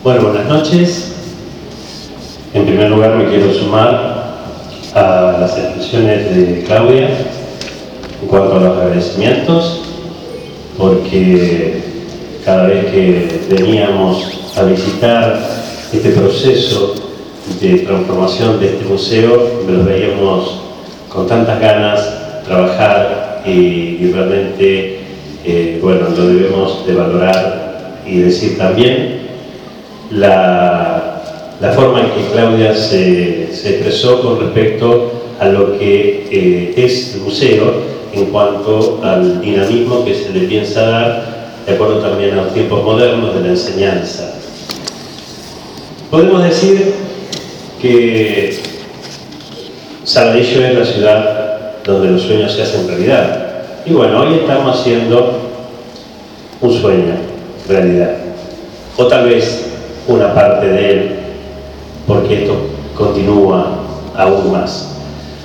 Bueno, buenas noches. En primer lugar me quiero sumar a las expresiones de Claudia en cuanto a los agradecimientos, porque cada vez que veníamos a visitar este proceso de transformación de este museo, lo veíamos con tantas ganas trabajar y realmente, bueno, lo debemos de valorar y decir también la forma en que Claudia se expresó con respecto a lo que es el museo en cuanto al dinamismo que se le piensa dar de acuerdo también a los tiempos modernos de la enseñanza. Podemos decir que Saladillo es la ciudad donde los sueños se hacen realidad. Y bueno, hoy estamos haciendo un sueño realidad. O tal vez una parte de él, porque esto continúa aún más.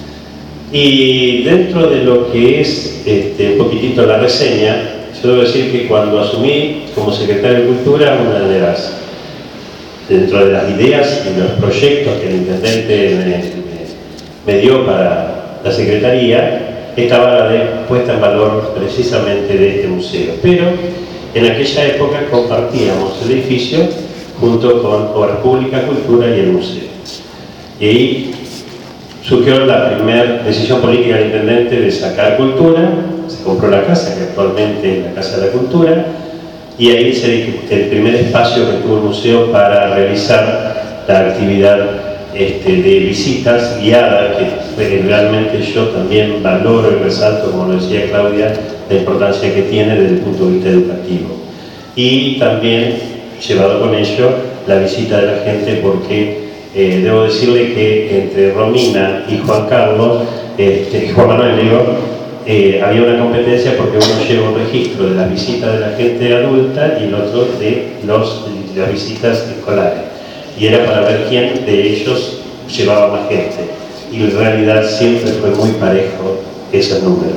Y dentro de lo que es un poquitito la reseña, yo debo decir que cuando asumí como secretario de Cultura, una de las, dentro de las ideas y los proyectos que el intendente me dio para la secretaría, estaba la de puesta en valor precisamente de este museo. Pero en aquella época compartíamos el edificio junto con Obras Públicas, Cultura y el museo. Y ahí surgió la primera decisión política del intendente de sacar Cultura, se compró la casa, que actualmente es la Casa de la Cultura, y ahí el primer espacio que tuvo el museo para realizar la actividad de visitas guiadas, que realmente yo también valoro y resalto, como lo decía Claudia, la importancia que tiene desde el punto de vista educativo. Y también llevado con ello la visita de la gente, porque debo decirle que entre Romina y Juan Carlos, Juan Manuel, había una competencia porque uno lleva un registro de las visitas de la gente adulta y el otro de las visitas escolares. Y era para ver quién de ellos llevaba más gente. Y en realidad siempre fue muy parejo ese número.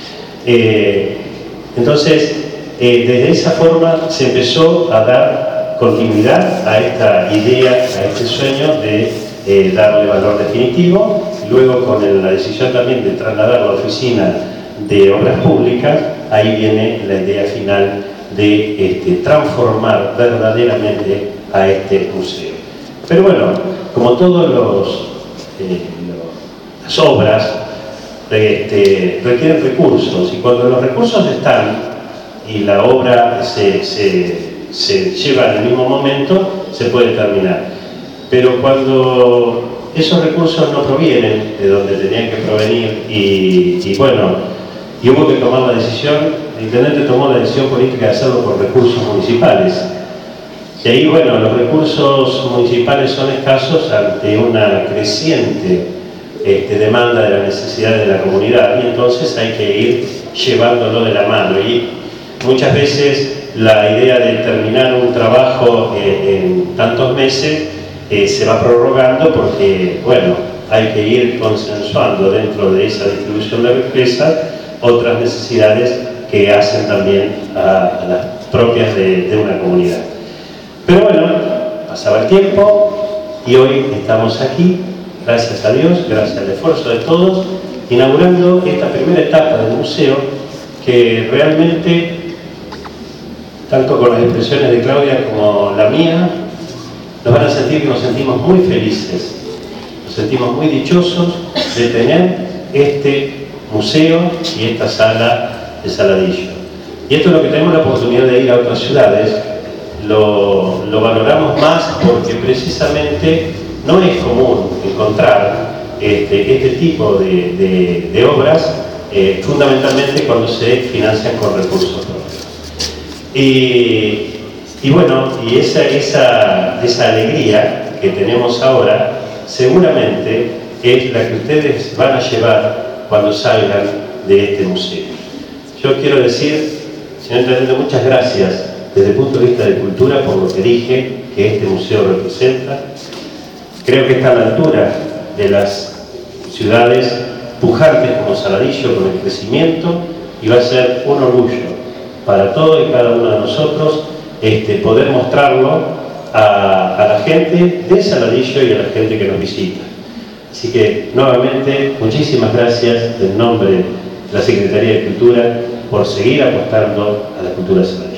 Entonces, desde esa forma se empezó a dar continuidad a esta idea, a este sueño de darle valor definitivo. Luego, con la decisión también de trasladar la oficina de Obras Públicas, ahí viene la idea final de transformar verdaderamente a este museo. Pero bueno, como todas las obras requieren recursos, y cuando los recursos están y la obra se lleva en el mismo momento, se puede terminar. Pero cuando esos recursos no provienen de donde tenían que provenir y bueno, y hubo que tomar la decisión, el intendente tomó la decisión política de hacerlo por recursos municipales. Y ahí, bueno, los recursos municipales son escasos ante una creciente demanda de las necesidades de la comunidad, y entonces hay que ir llevándolo de la mano. Y muchas veces la idea de terminar un trabajo en tantos meses se va prorrogando porque, bueno, hay que ir consensuando dentro de esa distribución de riqueza otras necesidades que hacen también a las propias de una comunidad. Pero bueno, pasaba el tiempo y hoy estamos aquí, gracias a Dios, gracias al esfuerzo de todos, inaugurando esta primera etapa del museo, que realmente, tanto con las expresiones de Claudia como la mía, nos van a sentir que nos sentimos muy felices, nos sentimos muy dichosos de tener este museo y esta sala de Saladillo. Y esto es lo que tenemos la oportunidad de ir a otras ciudades, lo valoramos más porque precisamente no es común encontrar este tipo de obras, fundamentalmente cuando se financian con recursos propios. Y bueno, y esa alegría que tenemos ahora seguramente es la que ustedes van a llevar cuando salgan de este museo. Yo quiero decir, señor intendente, muchas gracias desde el punto de vista de cultura por lo que dije que este museo representa. Creo que está a la altura de las ciudades pujantes como Saladillo con el crecimiento, y va a ser un orgullo para todos y cada uno de nosotros poder mostrarlo a la gente de Saladillo y a la gente que nos visita. Así que, nuevamente, muchísimas gracias en nombre de la Secretaría de Cultura por seguir apostando a la cultura de Saladillo.